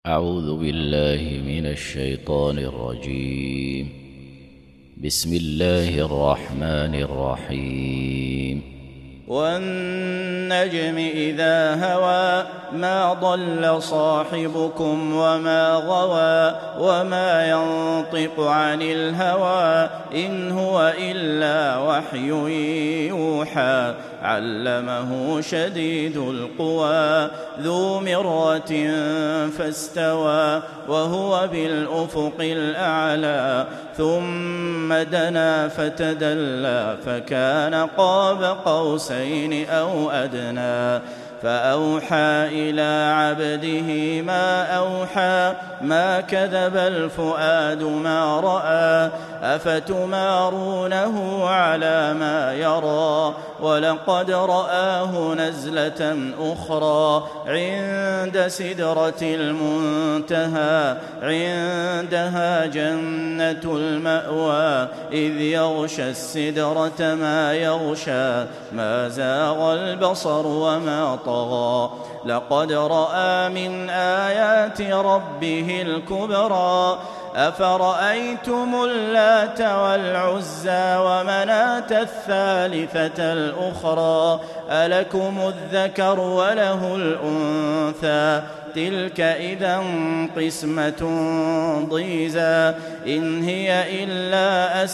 أعوذ بالله من الشيطان الرجيم. بسم الله الرحمن الرحيم. والنجم إذا هوى ما ضل صاحبكم وما غوى وما ينطق عن الهوى إن هو إلا وحي يوحى علمه شديد القوى ذو مرة فاستوى وهو بالأفق الأعلى ثم دنا فتدلى فكان قاب قوسين أو أدنى فأوحى إلى عبده ما أوحى ما كذب الفؤاد ما رأى أفتمارونه على ما يرى ولقد رآه نزلة أخرى عند سدرة المنتهى عندها جنة المأوى إذ يغشى السدرة ما يغشى ما زاغ البصر وما طغى لقد رأى من آيات ربه الكبرى أفرأيتم اللات والعزى ومناة الثالثة الأخرى ألكم الذكر وله الأنثى تلك إذا قسمة ضيزى إن هي إلا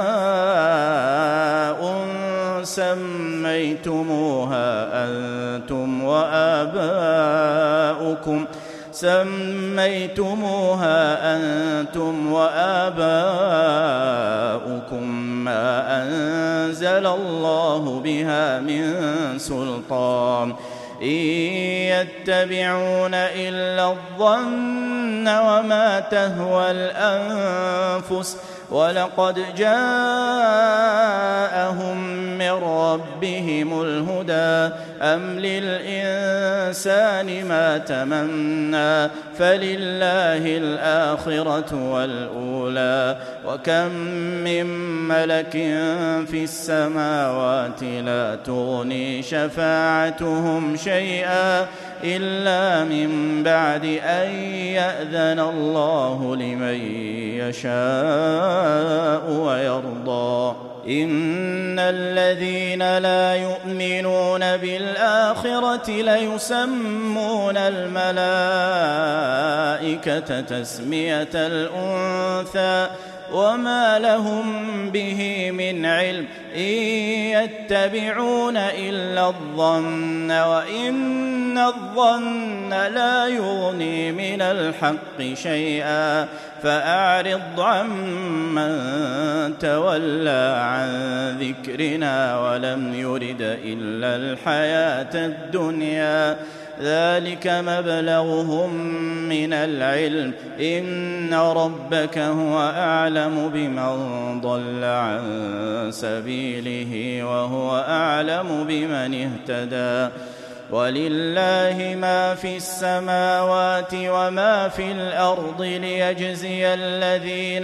أسماء سميتموها أنتم وآباؤكم ما أنزل الله بها من سلطان إن يتبعون إلا الظن وما تهوى الأنفس ولقد جاءهم من ربهم الهدى أم للإنسان ما تمنى فلله الآخرة والأولى وكم من ملك في السماوات لا تغني شفاعتهم شيئا إلا من بعد أن يأذن الله لمن يشاء ويرضى إن الذين لا يؤمنون بالآخرة ليسمون الملائكة تسمية الأنثى وما لهم به من علم إن يتبعون إلا الظن وإن الظن لا يغني من الحق شيئا فأعرض عمن تولى عن ذكرنا ولم يرد إلا الحياة الدنيا ذلك مبلغهم من العلم إن ربك هو أعلم بمن ضل عن سبيله وهو أعلم بمن اهتدى ولله ما في السماوات وما في الأرض ليجزي الذين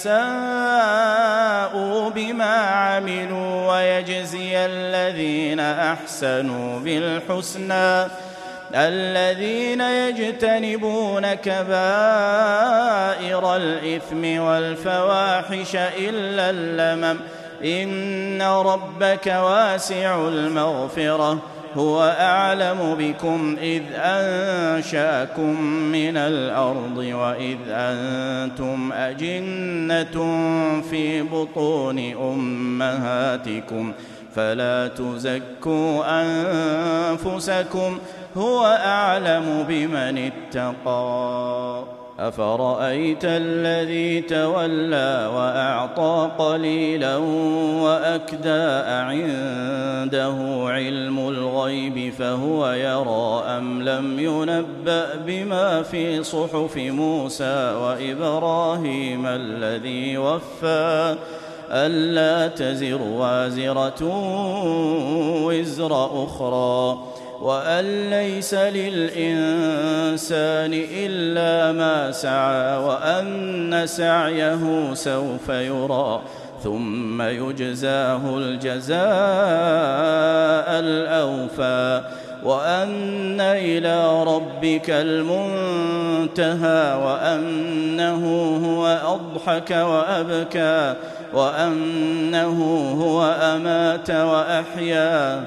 أساءوا بما عملوا ويجزي الذين أحسنوا بالحسنى الذين يجتنبون كبائر الإثم والفواحش إلا اللمم إن ربك واسع المغفرة هو أعلم بكم إذ أنشأكم من الأرض وإذ أنتم أجنة في بطون أمهاتكم فلا تزكوا أنفسكم هو أعلم بمن اتقى أفرأيت الذي تولى وأعطى قليلا وأكدى أعنده علم الغيب فهو يرى أم لم ينبأ بما في صحف موسى وإبراهيم الذي وفى ألا تزر وازرة وزر أخرى وأن ليس للإنسان إلا ما سعى وأن سعيه سوف يرى ثم يجزاه الجزاء الأوفى وأن إلى ربك المنتهى وأنه هو أضحك وأبكى وأنه هو أمات وأحيا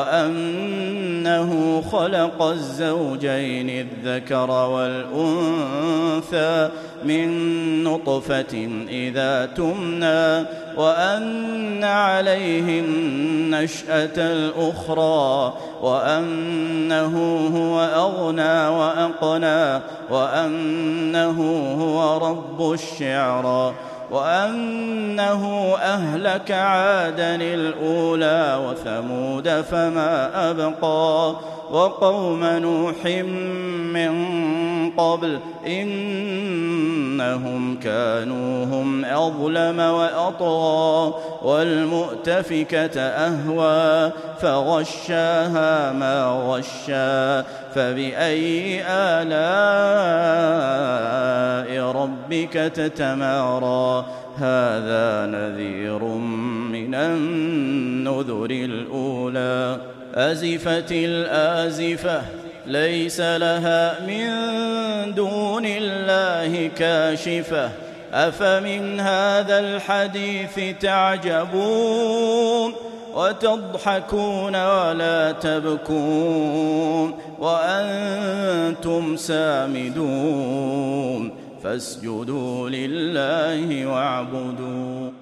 وأنه خلق الزوجين الذكر والأنثى من نطفة إذا تمنى وأن عليه النشأة الأخرى وأنه هو أغنى وأقنى وأنه هو رب الشعرى وأنه أهلك عادا الأولى وثمود فما أبقى وقوم نوح من قبل إنهم كانوا هم أظلم وأطغى والمؤتفكة أهوى فغشاها ما غشا فبأي آلاء ربك تتمارى هذا نذير من النذر الأولى أزفت الآزفة ليس لها من دون الله كاشفة أفمن هذا الحديث تعجبون وتضحكون ولا تبكون وأنتم سامدون فاسجدوا لله واعبدوا